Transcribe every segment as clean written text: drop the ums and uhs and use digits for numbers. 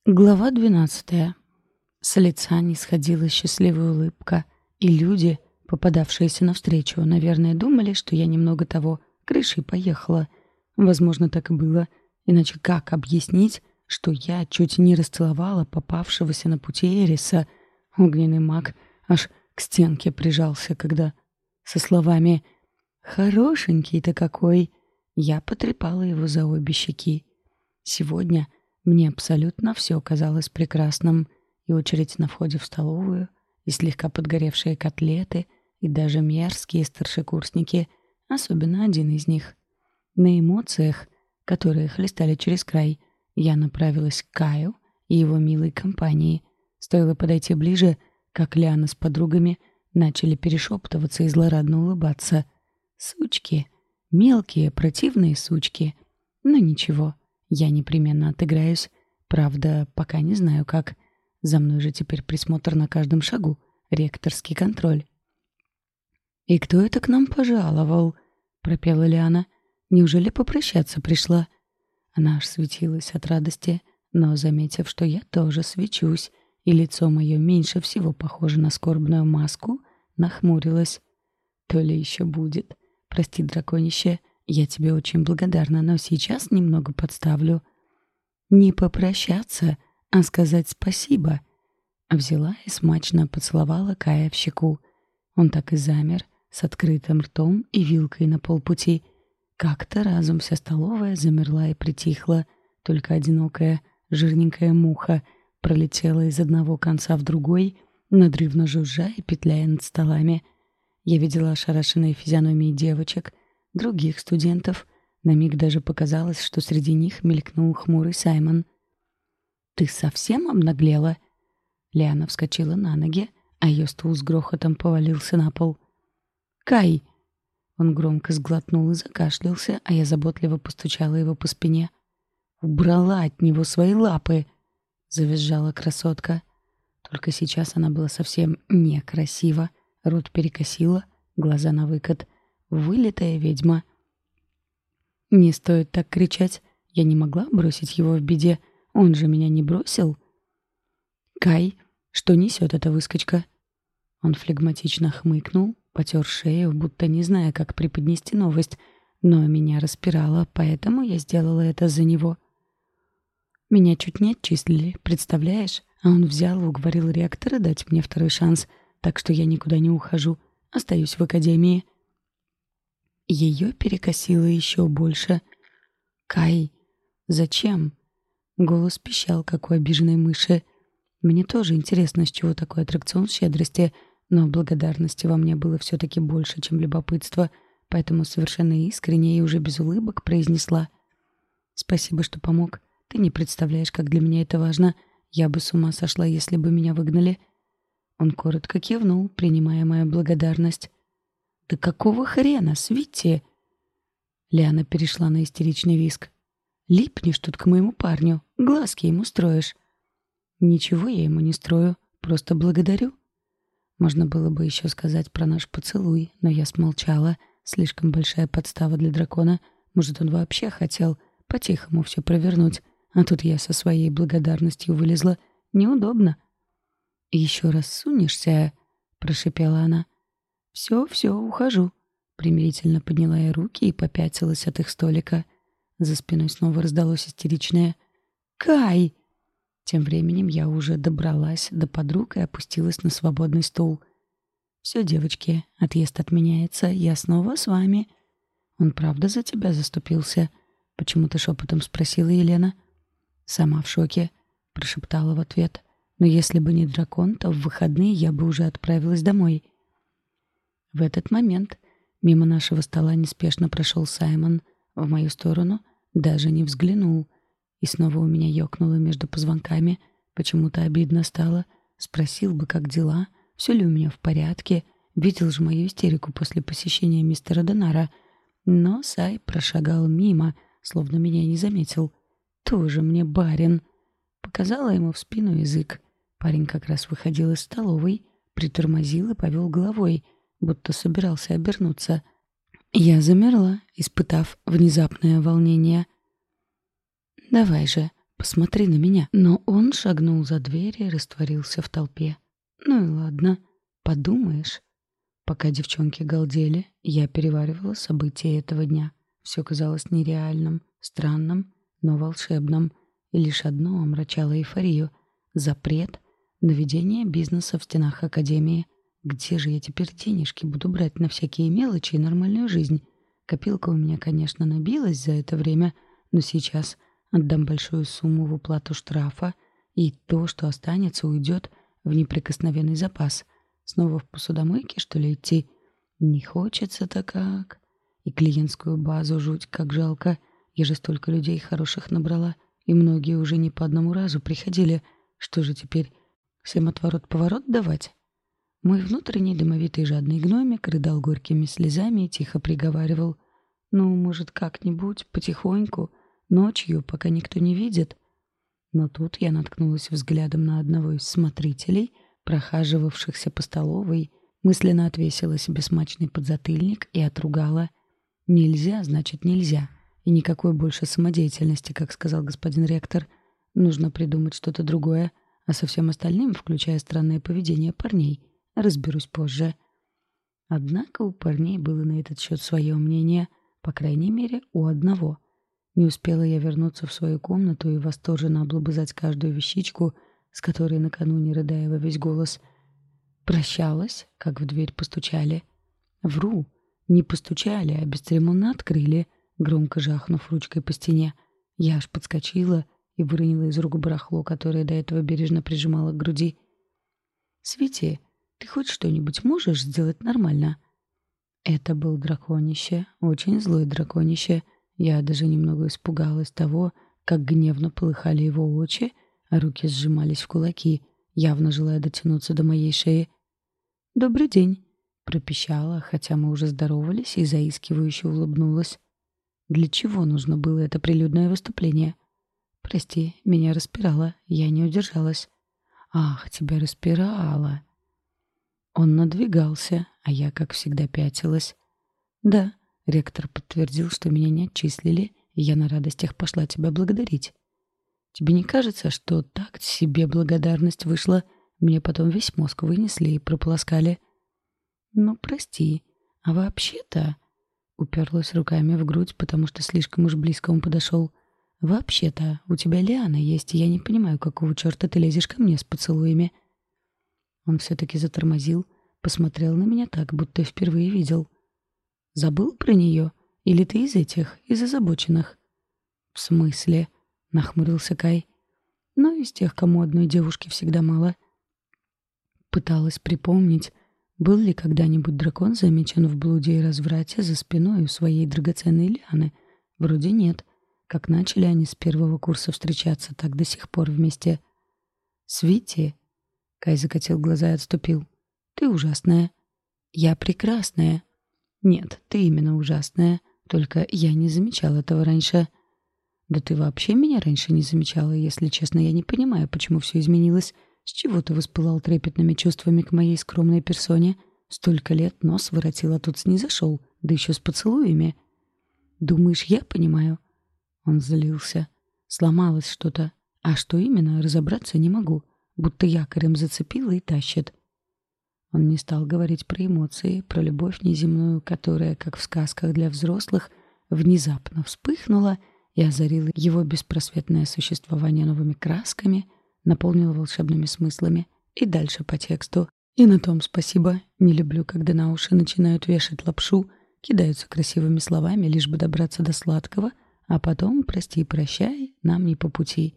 Глава 12. С лица не сходила счастливая улыбка, и люди, попадавшиеся навстречу, наверное, думали, что я немного того, крышей поехала. Возможно, так и было. Иначе как объяснить, что я чуть не расцеловала попавшегося на пути Эриса? Огненный маг аж к стенке прижался, когда со словами «Хорошенький-то какой!» я потрепала его за обе щеки. Сегодня мне абсолютно все казалось прекрасным. И очередь на входе в столовую, и слегка подгоревшие котлеты, и даже мерзкие старшекурсники, особенно один из них. На эмоциях, которые хлестали через край, я направилась к Каю и его милой компании. Стоило подойти ближе, как Лиана с подругами начали перешептываться и злорадно улыбаться. Сучки. Мелкие, противные сучки. Но ничего, я непременно отыграюсь. Правда, пока не знаю как. За мной же теперь присмотр на каждом шагу, ректорский контроль. «И кто это к нам пожаловал?» — пропела Лиана. «Неужели попрощаться пришла?» Она аж светилась от радости, но, заметив, что я тоже свечусь, и лицо мое меньше всего похоже на скорбную маску, нахмурилась. «То ли еще будет. Прости, драконище, я тебе очень благодарна, но сейчас немного подставлю». «Не попрощаться, а сказать спасибо». Взяла и смачно поцеловала Кая в щеку. Он так и замер, с открытым ртом и вилкой на полпути. Как-то разом вся столовая замерла и притихла. Только одинокая, жирненькая муха пролетела из одного конца в другой, надрывно жужжа и петляя над столами. Я видела ошарашенные физиономии девочек, других студентов. На миг даже показалось, что среди них мелькнул хмурый Саймон. «Ты совсем обнаглела?» Лиана вскочила на ноги, а ее стул с грохотом повалился на пол. «Кай!» Он громко сглотнул и закашлялся, а я заботливо постучала его по спине. «Убрала от него свои лапы!» — завизжала красотка. Только сейчас она была совсем некрасива. Рот перекосила, глаза навыкат. Вылитая ведьма. «Не стоит так кричать. Я не могла бросить его в беде. Он же меня не бросил». «Кай, что несет эта выскочка?» Он флегматично хмыкнул, потер шею, будто не зная, как преподнести новость, но меня распирало, поэтому я сделала это за него. Меня чуть не отчислили, представляешь? А он взял и уговорил ректора дать мне второй шанс, так что я никуда не ухожу, остаюсь в академии. Ее перекосило еще больше. «Кай, зачем?» Голос пищал, как у обиженной мыши. Мне тоже интересно, с чего такой аттракцион щедрости, но благодарности во мне было все-таки больше, чем любопытство, поэтому совершенно искренне и уже без улыбок произнесла: «Спасибо, что помог. Ты не представляешь, как для меня это важно. Я бы с ума сошла, если бы меня выгнали». Он коротко кивнул, принимая мою благодарность. «Да какого хрена, Свити?» Лиана перешла на истеричный визг. «Липнешь тут к моему парню, глазки ему строишь». «Ничего я ему не строю, просто благодарю». Можно было бы еще сказать про наш поцелуй, но я смолчала. Слишком большая подстава для дракона. Может, он вообще хотел по-тихому все провернуть. А тут я со своей благодарностью вылезла. Неудобно. «Еще раз сунешься», — прошипела она. «Все, все, ухожу». Примирительно подняла я руки и попятилась от их столика. За спиной снова раздалось истеричное «Кай!». Тем временем я уже добралась до подруг и опустилась на свободный стул. «Все, девочки, отъезд отменяется. Я снова с вами». «Он правда за тебя заступился?» — почему-то шепотом спросила Елена. «Сама в шоке», — прошептала в ответ. «Но если бы не дракон, то в выходные я бы уже отправилась домой». В этот момент мимо нашего стола неспешно прошел Саймон. В мою сторону даже не взглянул. И снова у меня ёкнуло между позвонками. Почему-то обидно стало. Спросил бы, как дела, все ли у меня в порядке. Видел же мою истерику после посещения мистера Донара. Но Сай прошагал мимо, словно меня не заметил. Тоже мне барин. Показала ему в спину язык. Парень как раз выходил из столовой, притормозил и повел головой, будто собирался обернуться. Я замерла, испытав внезапное волнение. «Давай же, Посмотри на меня». Но он шагнул за дверь и растворился в толпе. Ну и ладно, подумаешь. Пока девчонки галдели, я переваривала события этого дня. Все казалось нереальным, странным, но волшебным. И лишь одно омрачало эйфорию — запрет на ведение бизнеса в стенах академии. Где же я теперь денежки буду брать на всякие мелочи и нормальную жизнь? Копилка у меня, конечно, набилась за это время, но сейчас отдам большую сумму в уплату штрафа, и то, что останется, уйдет в неприкосновенный запас. Снова в посудомойке, что ли, идти? Не хочется-то как. И клиентскую базу жуть как жалко. Я же столько людей хороших набрала, и многие уже не по одному разу приходили. Что же теперь, всем отворот-поворот давать? Мой внутренний домовитый жадный гномик рыдал горькими слезами и тихо приговаривал: «Ну, может, как-нибудь, потихоньку, ночью, пока никто не видит». Но тут я наткнулась взглядом на одного из смотрителей, прохаживавшихся по столовой, мысленно отвесила себе смачный подзатыльник и отругала. «Нельзя, значит, нельзя. И никакой больше самодеятельности, как сказал господин ректор. Нужно придумать что-то другое, а со всем остальным, включая странное поведение парней, разберусь позже». Однако у парней было на этот счет свое мнение, по крайней мере, у одного. Не успела я вернуться в свою комнату и восторженно облобызать каждую вещичку, с которой накануне, рыдая во весь голос, прощалась, как в дверь постучали. Вру, не постучали, а бесцеремонно открыли, громко жахнув ручкой по стене. Я аж подскочила и выронила из рук барахло, которое до этого бережно прижимала к груди. «Свети, ты хоть что-нибудь можешь сделать нормально?» Это был драконище, очень злой драконище. Я даже немного испугалась того, как гневно полыхали его очи, а руки сжимались в кулаки, явно желая дотянуться до моей шеи. «Добрый день», — пропищала, хотя мы уже здоровались, и заискивающе улыбнулась. Для чего нужно было это прилюдное выступление? «Прости, меня распирало, я не удержалась». «Ах, тебя распирало!» Он надвигался, а я, как всегда, пятилась. «Да», — ректор подтвердил, что меня не отчислили, и я на радостях пошла тебя благодарить. «Тебе не кажется, что так себе благодарность вышла? Мне потом весь мозг вынесли и прополоскали». «Ну, прости, а вообще-то...» Уперлась руками в грудь, потому что слишком уж близко он подошел. «Вообще-то, у тебя лиана есть, и я не понимаю, какого черта ты лезешь ко мне с поцелуями». Он все-таки затормозил, посмотрел на меня так, будто впервые видел. «Забыл про нее? Или ты из этих, из озабоченных?» «В смысле?» — нахмурился Кай. «Ну, из тех, кому одной девушки всегда мало». Пыталась припомнить, был ли когда-нибудь дракон замечен в блуде и разврате за спиной у своей драгоценной лианы. Вроде нет. Как начали они с первого курса встречаться, так до сих пор вместе. «Свити!» — Кай закатил глаза и отступил. «Ты ужасная». «Я прекрасная». «Нет, ты именно ужасная. Только я не замечал этого раньше». «Да ты вообще меня раньше не замечала, если честно, я не понимаю, почему все изменилось. С чего ты воспылал трепетными чувствами к моей скромной персоне? Столько лет нос воротил, а тут снизошел, да еще с поцелуями». «Думаешь, я понимаю?» Он злился. «Сломалось что-то. А что именно, разобраться не могу. Будто якорем зацепило и тащит». Он не стал говорить про эмоции, про любовь неземную, которая, как в сказках для взрослых, внезапно вспыхнула и озарила его беспросветное существование новыми красками, наполнила волшебными смыслами. И дальше по тексту. И на том спасибо. Не люблю, когда на уши начинают вешать лапшу, кидаются красивыми словами, лишь бы добраться до сладкого, а потом, прости и прощай, нам не по пути.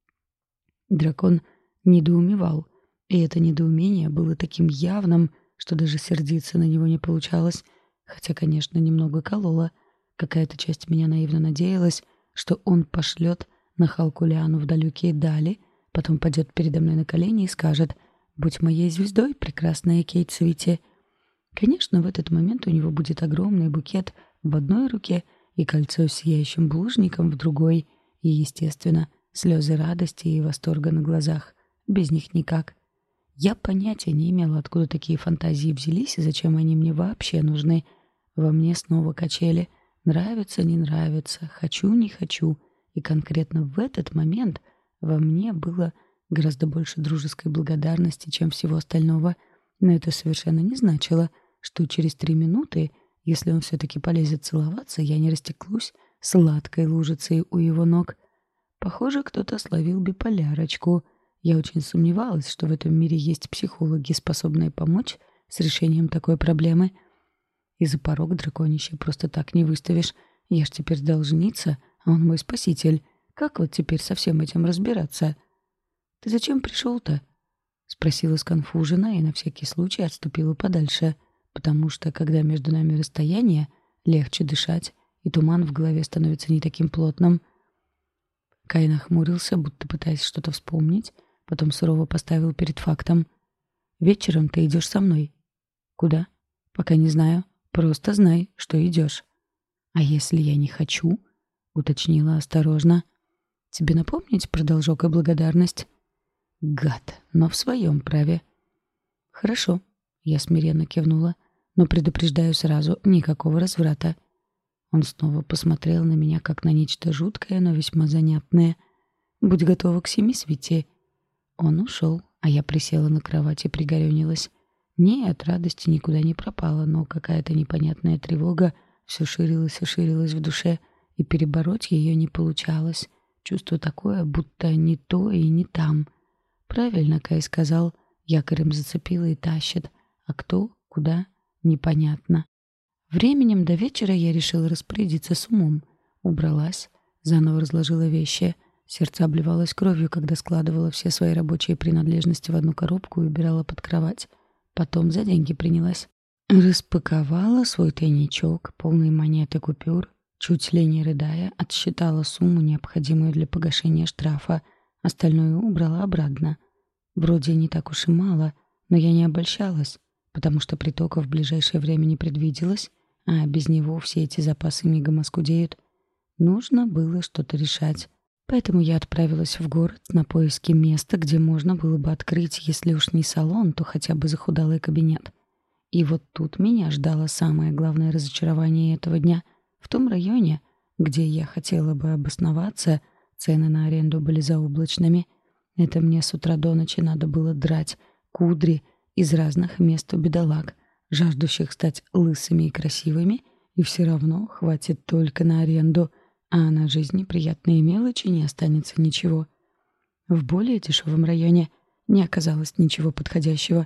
Дракон недоумевал. И это недоумение было таким явным, что даже сердиться на него не получалось, хотя, конечно, немного кололо. Какая-то часть меня наивно надеялась, что он пошлет нахалку Лиану в далекие дали, потом пойдет передо мной на колени и скажет: «Будь моей звездой, прекрасная Кейт Свити». Конечно, в этот момент у него будет огромный букет в одной руке и кольцо с сияющим булыжником в другой, и, естественно, слезы радости и восторга на глазах. Без них никак. Я понятия не имела, откуда такие фантазии взялись и зачем они мне вообще нужны. Во мне снова качели. Нравится, не нравится, хочу, не хочу. И конкретно в этот момент во мне было гораздо больше дружеской благодарности, чем всего остального. Но это совершенно не значило, что через 3 минуты, если он все-таки полезет целоваться, я не растеклась сладкой лужицей у его ног. Похоже, кто-то словил биполярочку. Я очень сомневалась, что в этом мире есть психологи, способные помочь с решением такой проблемы. И за порог драконище просто так не выставишь. Я ж теперь должница, а он мой спаситель. Как вот теперь со всем этим разбираться? «Ты зачем пришел-то?» — спросила сконфуженно и на всякий случай отступила подальше, потому что, когда между нами расстояние, легче дышать, и туман в голове становится не таким плотным. Кай нахмурился, будто пытаясь что-то вспомнить, потом сурово поставил перед фактом. «Вечером ты идешь со мной». «Куда?» «Пока не знаю. Просто знай, что идешь». «А если я не хочу?» — уточнила осторожно. «Тебе напомнить про должок и благодарность?» «Гад, но в своем праве». «Хорошо», — я смиренно кивнула, «но предупреждаю сразу, никакого разврата». Он снова посмотрел на меня, как на нечто жуткое, но весьма занятное. «Будь готова к 7 свете». Он ушел, а я присела на кровать и пригорюнилась. Нет, радости никуда не пропала, но какая-то непонятная тревога все ширилась и ширилась в душе, и перебороть ее не получалось. Чувство такое, будто не то и не там. Правильно Кай сказал, якорем зацепило и тащит, а кто, куда — непонятно. Временем до вечера я решила распорядиться с умом. Убралась, заново разложила вещи. Сердце обливалось кровью, когда складывала все свои рабочие принадлежности в одну коробку и убирала под кровать. Потом за деньги принялась. Распаковала свой тайничок, полный монет и купюр, чуть ли не рыдая, отсчитала сумму, необходимую для погашения штрафа. Остальное убрала обратно. Вроде не так уж и мало, но я не обольщалась, потому что притока в ближайшее время не предвиделось, а без него все эти запасы мигом оскудеют. Нужно было что-то решать. Поэтому я отправилась в город на поиски места, где можно было бы открыть, если уж не салон, то хотя бы захудалый кабинет. И вот тут меня ждало самое главное разочарование этого дня. В том районе, где я хотела бы обосноваться, цены на аренду были заоблачными. Это мне с утра до ночи надо было драть кудри из разных мест у бедолаг, жаждущих стать лысыми и красивыми, и все равно хватит только на аренду, а на жизни приятные мелочи не останется ничего. В более дешевом районе не оказалось ничего подходящего.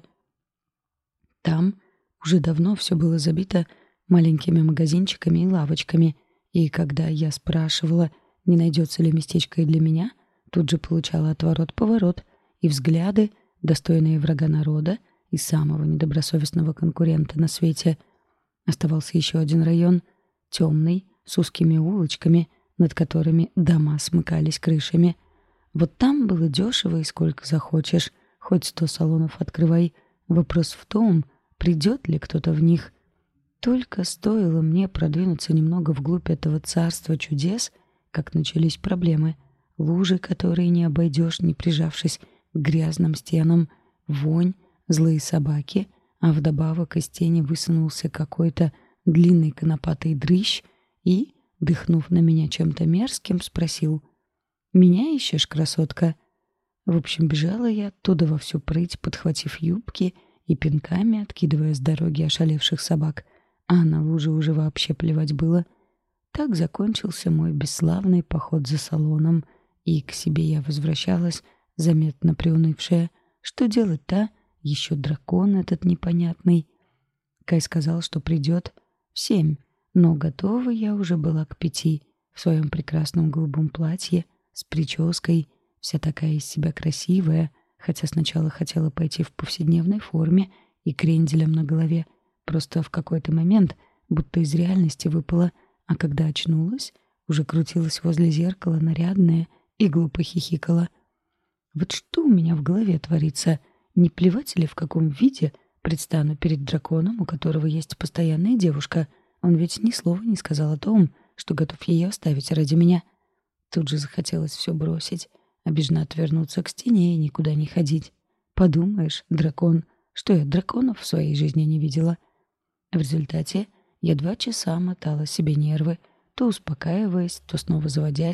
Там уже давно все было забито маленькими магазинчиками и лавочками, и когда я спрашивала, не найдется ли местечко и для меня, тут же получала отворот-поворот и взгляды, достойные врага народа и самого недобросовестного конкурента на свете. Оставался еще один район, темный, с узкими улочками, над которыми дома смыкались крышами. Вот там было дешево и сколько захочешь, хоть 100 салонов открывай. Вопрос в том, придет ли кто-то в них. Только стоило мне продвинуться немного вглубь этого царства чудес, как начались проблемы. Лужи, которые не обойдешь, не прижавшись к грязным стенам, вонь, злые собаки, а вдобавок из тени высунулся какой-то длинный конопатый дрыщ и, дыхнув на меня чем-то мерзким, спросил: «Меня ищешь, красотка?» В общем, бежала я оттуда во всю прыть, подхватив юбки и пинками откидывая с дороги ошалевших собак, а на луже уже вообще плевать было. Так закончился мой бесславный поход за салоном, и к себе я возвращалась, заметно приунывшая. Что делать-то? Еще дракон этот непонятный. Кай сказал, что придет в 7, но готова я уже была к 5, в своем прекрасном голубом платье, с прической, вся такая из себя красивая, хотя сначала хотела пойти в повседневной форме и кренделем на голове. Просто в какой-то момент будто из реальности выпала, а когда очнулась, уже крутилась возле зеркала нарядная и глупо хихикала. Вот что у меня в голове творится? Не плевать ли, в каком виде предстану перед драконом, у которого есть постоянная девушка? Он ведь ни слова не сказал о том, что готов ее оставить ради меня. Тут же захотелось все бросить, обиженно отвернуться к стене и никуда не ходить. Подумаешь, дракон, что я драконов в своей жизни не видела. В результате я 2 часа мотала себе нервы, то успокаиваясь, то снова заводясь,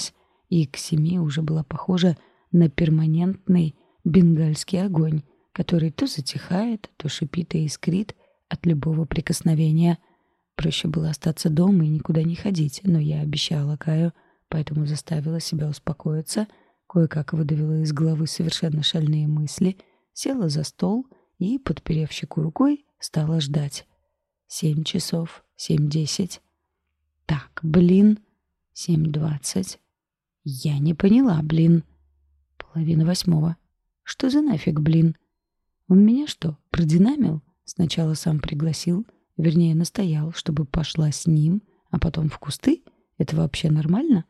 и к 7 уже была похожа на перманентный бенгальский огонь, который то затихает, то шипит и искрит от любого прикосновения. Проще было остаться дома и никуда не ходить, но я обещала Каю, поэтому заставила себя успокоиться, кое-как выдавила из головы совершенно шальные мысли, села за стол и, подперев щеку рукой, стала ждать. 7 часов, 7:10. Так, блин, 7:20. Я не поняла, блин. 7:30. Что за нафиг, блин? Он меня что, продинамил? Сначала сам пригласил, вернее, настоял, чтобы пошла с ним, а потом в кусты? Это вообще нормально?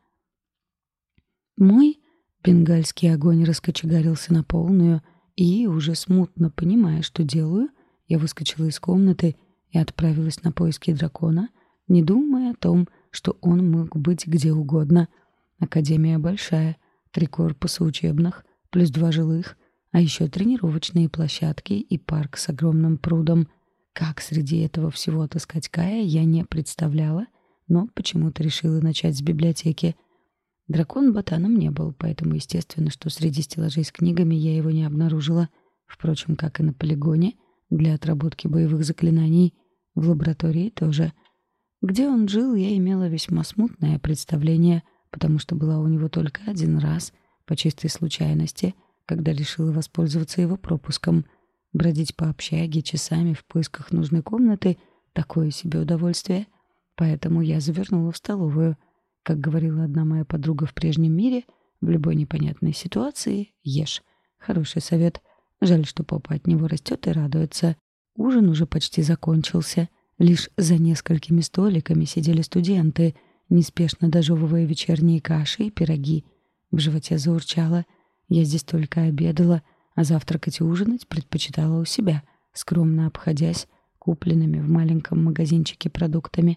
Мой бенгальский огонь раскочегарился на полную, и, уже смутно понимая, что делаю, я выскочила из комнаты и отправилась на поиски дракона, не думая о том, что он мог быть где угодно. Академия большая, 3 корпуса учебных, плюс 2 жилых, а еще тренировочные площадки и парк с огромным прудом. Как среди этого всего отыскать Кая, я не представляла, но почему-то решила начать с библиотеки. Дракон ботаном не был, поэтому естественно, что среди стеллажей с книгами я его не обнаружила. Впрочем, как и на полигоне, для отработки боевых заклинаний. В лаборатории тоже. Где он жил, я имела весьма смутное представление, потому что была у него только один раз, по чистой случайности, когда решила воспользоваться его пропуском. Бродить по общаге часами в поисках нужной комнаты — такое себе удовольствие. Поэтому я завернула в столовую. Как говорила одна моя подруга в прежнем мире, в любой непонятной ситуации ешь. Хороший совет. Жаль, что попа от него растет и радуется. Ужин уже почти закончился. Лишь за несколькими столиками сидели студенты, неспешно дожевывая вечерние каши и пироги. В животе заурчало. Я здесь только обедала, а завтракать и ужинать предпочитала у себя, скромно обходясь купленными в маленьком магазинчике продуктами.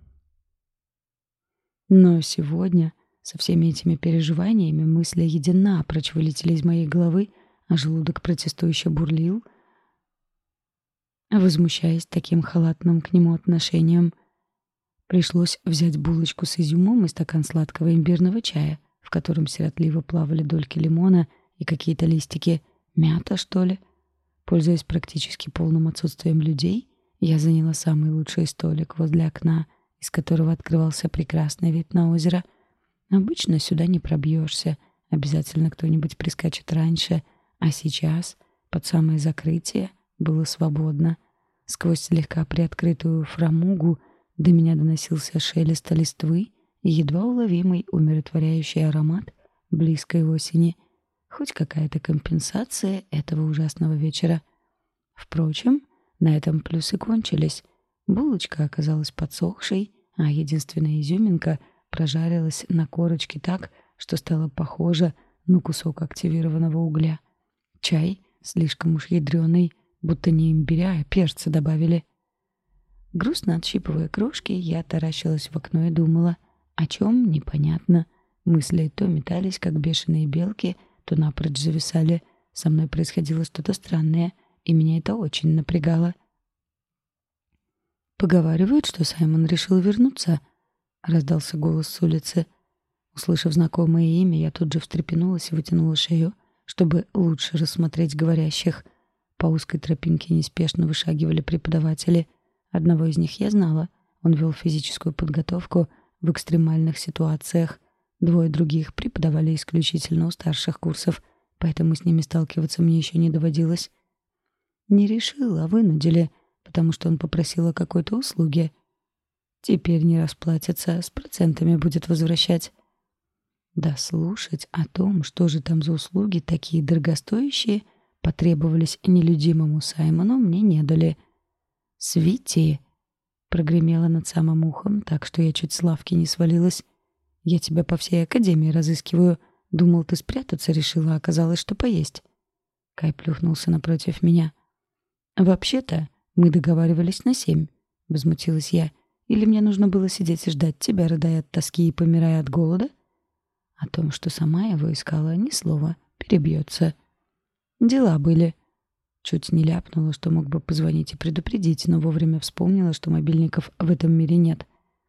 Но сегодня со всеми этими переживаниями мысли един напрочь вылетели из моей головы, а желудок протестующе бурлил, возмущаясь таким халатным к нему отношением. Пришлось взять булочку с изюмом и стакан сладкого имбирного чая, в котором сиротливо плавали дольки лимона и какие-то листики. Мята, что ли? Пользуясь практически полным отсутствием людей, я заняла самый лучший столик возле окна, из которого открывался прекрасный вид на озеро. Обычно сюда не пробьешься, обязательно кто-нибудь прискачет раньше, а сейчас, под самое закрытие, было свободно. Сквозь слегка приоткрытую фрамугу до меня доносился шелест листвы и едва уловимый умиротворяющий аромат близкой осени. Хоть какая-то компенсация этого ужасного вечера. Впрочем, на этом плюсы кончились. Булочка оказалась подсохшей, а единственная изюминка прожарилась на корочке так, что стала похожа на кусок активированного угля. Чай слишком уж ядреный, будто не имбиря, а перца добавили. Грустно отщипывая крошки, я таращилась в окно и думала, о чем — непонятно. Мысли то метались, как бешеные белки, то напрочь зависали. Со мной происходило что-то странное, и меня это очень напрягало. «Поговаривают, что Саймон решил вернуться», — раздался голос с улицы. Услышав знакомое имя, я тут же встрепенулась и вытянула шею, чтобы лучше рассмотреть говорящих. По узкой тропинке неспешно вышагивали преподаватели. Одного из них я знала. Он вел физическую подготовку в экстремальных ситуациях. 2 других преподавали исключительно у старших курсов, поэтому с ними сталкиваться мне еще не доводилось. Не решила, а вынудили, потому что он попросил о какой-то услуге. Теперь не расплатится, с процентами будет возвращать. Да слушать о том, что же там за услуги такие дорогостоящие, потребовались нелюдимому Саймону, мне не дали. «Свити!» — прогремело над самым ухом, так что я чуть с лавки не свалилась. «Я тебя по всей академии разыскиваю. Думал, ты спрятаться решила, а оказалось, что поесть». Кай плюхнулся напротив меня. «Вообще-то мы договаривались на 7», — возмутилась я. «Или мне нужно было сидеть и ждать тебя, рыдая от тоски и помирая от голода?» О том, что сама его искала, ни слова, перебьется. «Дела были». Чуть не ляпнула, что мог бы позвонить и предупредить, но вовремя вспомнила, что мобильников в этом мире нет.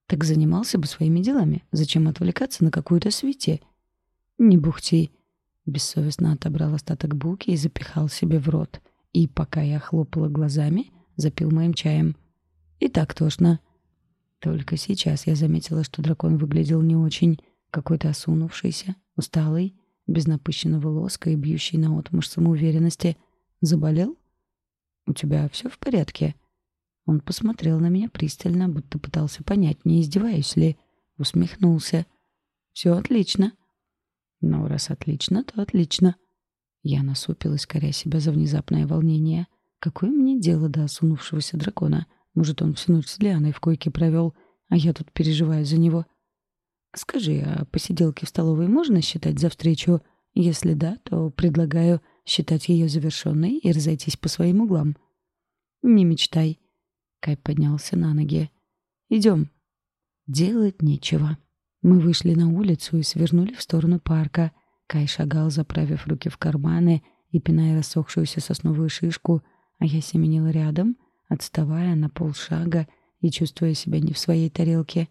Так занимался бы своими делами. Зачем отвлекаться на какую-то свите? Не бухти. Бессовестно отобрал остаток булки и запихал себе в рот. И, пока я хлопала глазами, запил моим чаем. И так тошно. Только сейчас я заметила, что дракон выглядел не очень. Какой-то осунувшийся, усталый, без напыщенного лоска и бьющий наотмашь самоуверенности. Заболел? «У тебя все в порядке?» Он посмотрел на меня пристально, будто пытался понять, не издеваюсь ли. Усмехнулся. «Все отлично». «Ну, раз отлично, то отлично». Я насупилась, коря себя за внезапное волнение. Какое мне дело до осунувшегося дракона? Может, он всю ночь с Лианой в койке провел, а я тут переживаю за него. «Скажи, а посиделки в столовой можно считать за встречу? Если да, то предлагаю считать ее завершенной и разойтись по своим углам». «Не мечтай». Кай поднялся на ноги. «Идем». Делать нечего. Мы вышли на улицу и свернули в сторону парка. Кай шагал, заправив руки в карманы и пиная рассохшуюся сосновую шишку, а я семенила рядом, отставая на полшага и чувствуя себя не в своей тарелке.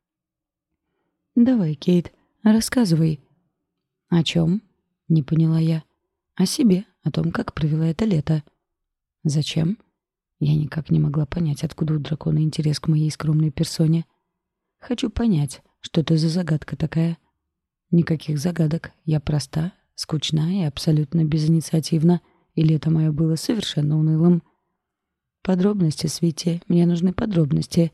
«Давай, Кейт, рассказывай». «О чем?» — не поняла я. «О себе, о том, как провела это лето». «Зачем?» Я никак не могла понять, откуда у дракона интерес к моей скромной персоне. «Хочу понять, что это за загадка такая». «Никаких загадок. Я проста, скучна и абсолютно безинициативна. И лето мое было совершенно унылым». «Подробности, Свити. Мне нужны подробности».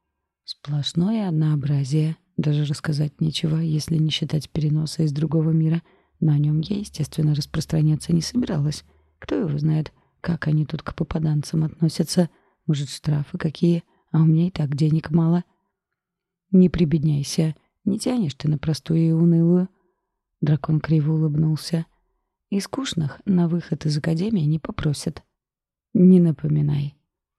Сплошное однообразие. Даже рассказать нечего, если не считать переноса из другого мира. Но о нем я, естественно, распространяться не собиралась. Кто его знает, как они тут к попаданцам относятся. Может, штрафы какие, а у меня и так денег мало. «Не прибедняйся. Не тянешь ты на простую и унылую». Дракон криво улыбнулся. «И скучных на выход из академии не попросят». «Не напоминай».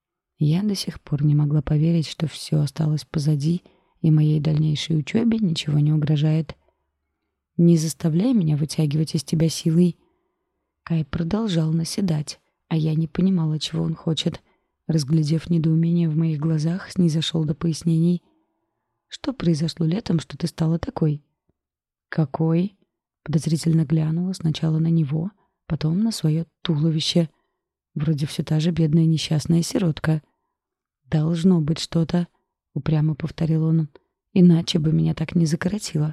Я до сих пор не могла поверить, что все осталось позади, и моей дальнейшей учебе ничего не угрожает. «Не заставляй меня вытягивать из тебя силой». Кай продолжал наседать, а я не понимала, чего он хочет. Разглядев недоумение в моих глазах, снизошел до пояснений. «Что произошло летом, что ты стала такой?» «Какой?» Подозрительно глянула сначала на него, потом на свое туловище. Вроде все та же бедная несчастная сиротка. «Должно быть что-то», — упрямо повторил он. «Иначе бы меня так не закоротило».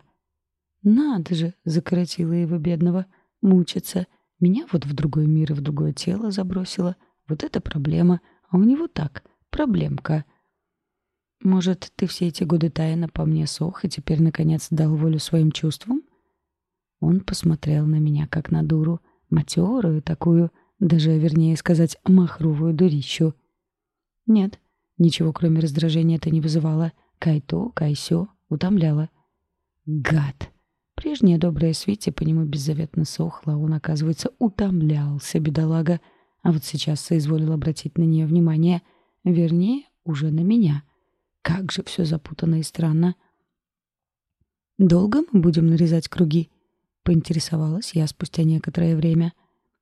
«Надо же!» — закоротило его бедного. «Мучиться. Меня вот в другой мир и в другое тело забросило. Вот это проблема. А у него так. Проблемка». «Может, ты все эти годы тайно по мне сох и теперь, наконец, дал волю своим чувствам?» Он посмотрел на меня, как на дуру, матерую такую, даже, вернее сказать, махровую дурищу. Нет, ничего, кроме раздражения, это не вызывало. Кай то, кай сё, утомляло. Гад! Прежняя добрая Свити по нему беззаветно сохла, а он, оказывается, утомлялся, бедолага. А вот сейчас соизволил обратить на нее внимание, вернее, уже на меня. Как же все запутанно и странно. «Долго мы будем нарезать круги?» — поинтересовалась я спустя некоторое время.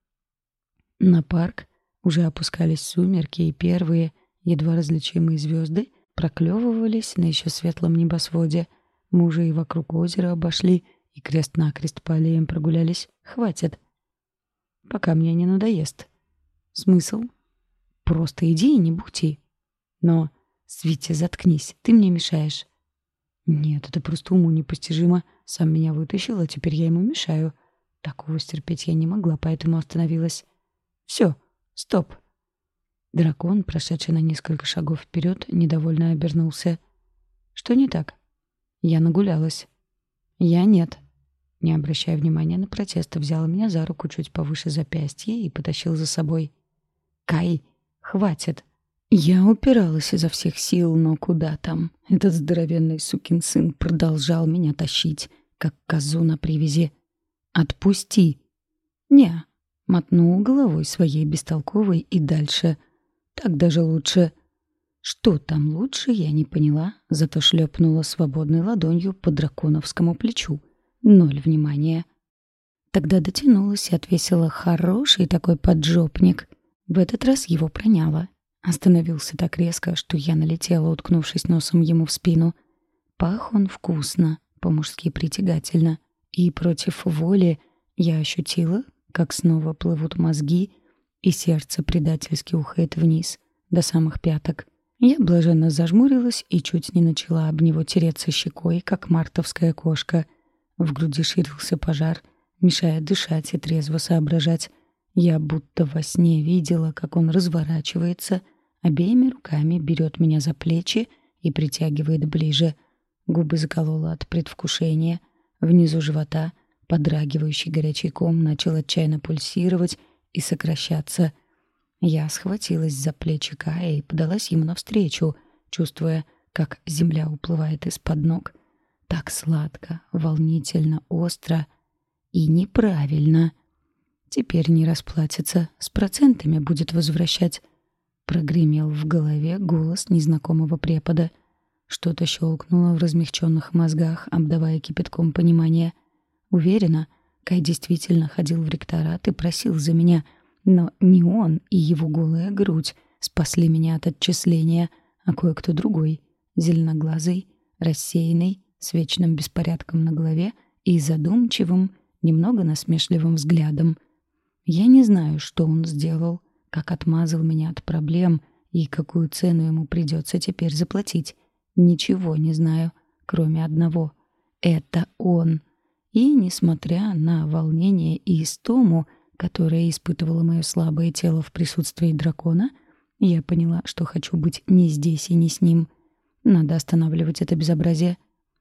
На парк уже опускались сумерки, и первые, едва различимые звезды проклевывались на еще светлом небосводе. Мы уже и вокруг озера обошли, и крест-накрест по аллеям прогулялись. Хватит. Пока мне не надоест. Смысл? Просто иди и не бухти. Но, Свитя, заткнись, ты мне мешаешь. Нет, это просто уму непостижимо. Сам меня вытащил, а теперь я ему мешаю. Такого стерпеть я не могла, поэтому остановилась. Все, стоп. Дракон, прошедший на несколько шагов вперед, недовольно обернулся. Что не так? Я нагулялась. Я нет. Не обращая внимания на протест, взял меня за руку чуть повыше запястья и потащил за собой. «Кай, хватит!» Я упиралась изо всех сил, но куда там? Этот здоровенный сукин сын продолжал меня тащить, как козу на привязи. «Отпусти!» «Не!» — мотнул головой своей бестолковой и дальше. «Так даже лучше!» Что там лучше, я не поняла, зато шлепнула свободной ладонью по драконовскому плечу. 0 внимания. Тогда дотянулась и отвесила хороший такой поджопник. В этот раз его проняло. Остановился так резко, что я налетела, уткнувшись носом ему в спину. Пах он вкусно, по-мужски притягательно, и против воли я ощутила, как снова плывут мозги, и сердце предательски ухает вниз, до самых пяток. Я блаженно зажмурилась и чуть не начала об него тереться щекой, как мартовская кошка. В груди ширился пожар, мешая дышать и трезво соображать. Я будто во сне видела, как он разворачивается, обеими руками берет меня за плечи и притягивает ближе. Губы заколола от предвкушения. Внизу живота подрагивающий горячий ком начал отчаянно пульсировать и сокращаться. Я схватилась за плечи Кая и подалась ему навстречу, чувствуя, как земля уплывает из-под ног. Так сладко, волнительно, остро и неправильно. Теперь не расплатится, с процентами будет возвращать. Прогремел в голове голос незнакомого препода. Что-то щелкнуло в размягченных мозгах, обдавая кипятком понимания. Уверена, Кай действительно ходил в ректорат и просил за меня, но не он и его голая грудь спасли меня от отчисления, а кое-кто другой, зеленоглазый, рассеянный, с вечным беспорядком на голове и задумчивым, немного насмешливым взглядом. Я не знаю, что он сделал, как отмазал меня от проблем и какую цену ему придется теперь заплатить. Ничего не знаю, кроме одного. Это он. И, несмотря на волнение и истому, которое испытывало мое слабое тело в присутствии дракона, я поняла, что хочу быть не здесь и не с ним. Надо останавливать это безобразие.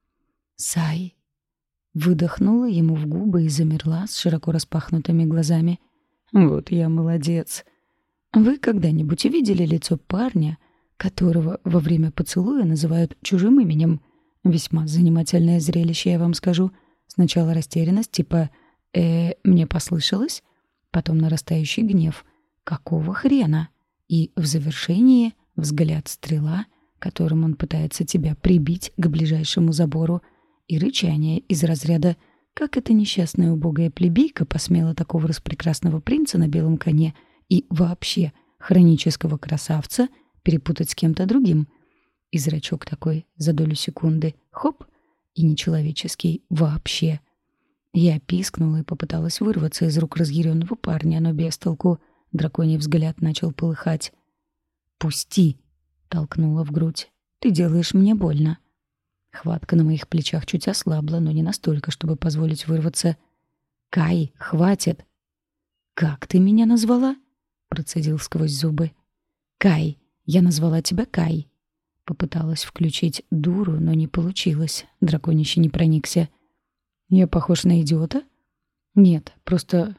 «Сай!» Выдохнула ему в губы и замерла с широко распахнутыми глазами. «Вот я молодец!» Вы когда-нибудь видели лицо парня, которого во время поцелуя называют чужим именем? Весьма занимательное зрелище, я вам скажу. Сначала растерянность, типа «мне послышалось?» Потом нарастающий гнев. «Какого хрена?» И в завершении взгляд стрела, которым он пытается тебя прибить к ближайшему забору, и рычание из разряда «Как эта несчастная убогая плебейка посмела такого распрекрасного принца на белом коне и вообще хронического красавца перепутать с кем-то другим?» И зрачок такой за долю секунды — хоп, и нечеловеческий вообще. Я пискнула и попыталась вырваться из рук разъяренного парня, но без толку. Драконий взгляд начал полыхать. «Пусти!» — толкнула в грудь. «Ты делаешь мне больно». Хватка на моих плечах чуть ослабла, но не настолько, чтобы позволить вырваться. «Кай, хватит!» «Как ты меня назвала?» — процедил сквозь зубы. «Кай, я назвала тебя Кай». Попыталась включить дуру, но не получилось. Драконище не проникся. «Я похож на идиота?» «Нет, просто...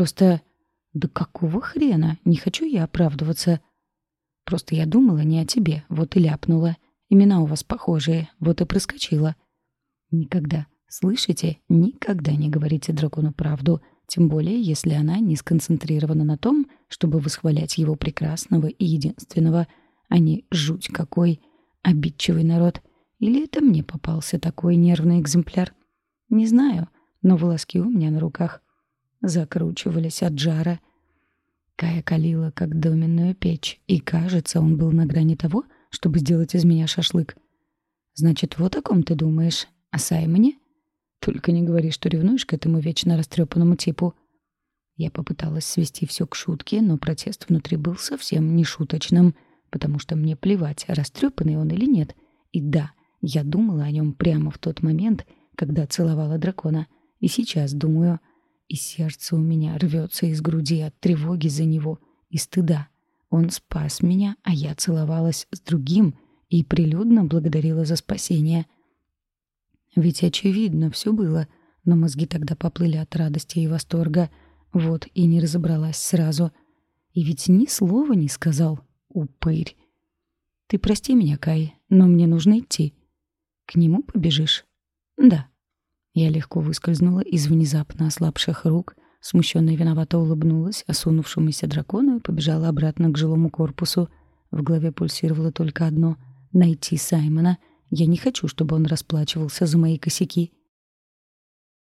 Да какого хрена? Не хочу я оправдываться. Просто я думала не о тебе, вот и ляпнула. Имена у вас похожие, вот и проскочила». Никогда, слышите, никогда не говорите дракону правду, тем более, если она не сконцентрирована на том, чтобы восхвалять его прекрасного и единственного, а не жуть какой обидчивый народ. Или это мне попался такой нервный экземпляр? Не знаю, но волоски у меня на руках закручивались от жара. Кая калила, как доменную печь, и, кажется, он был на грани того, чтобы сделать из меня шашлык. «Значит, вот о ком ты думаешь? О Саймоне? Только не говори, что ревнуешь к этому вечно растрепанному типу». Я попыталась свести все к шутке, но протест внутри был совсем не шуточным, потому что мне плевать, растрепанный он или нет. И да, я думала о нем прямо в тот момент, когда целовала дракона. И сейчас думаю, и сердце у меня рвется из груди от тревоги за него и стыда. Он спас меня, а я целовалась с другим и прилюдно благодарила за спасение. Ведь очевидно все было, но мозги тогда поплыли от радости и восторга. Вот и не разобралась сразу. И ведь ни слова не сказал, упырь. «Ты прости меня, Кай, но мне нужно идти». «К нему побежишь?» «Да». Я легко выскользнула из внезапно ослабших рук, смущенно и виновато улыбнулась осунувшемуся дракону и побежала обратно к жилому корпусу. В голове пульсировало только одно — найти Саймона. Я не хочу, чтобы он расплачивался за мои косяки.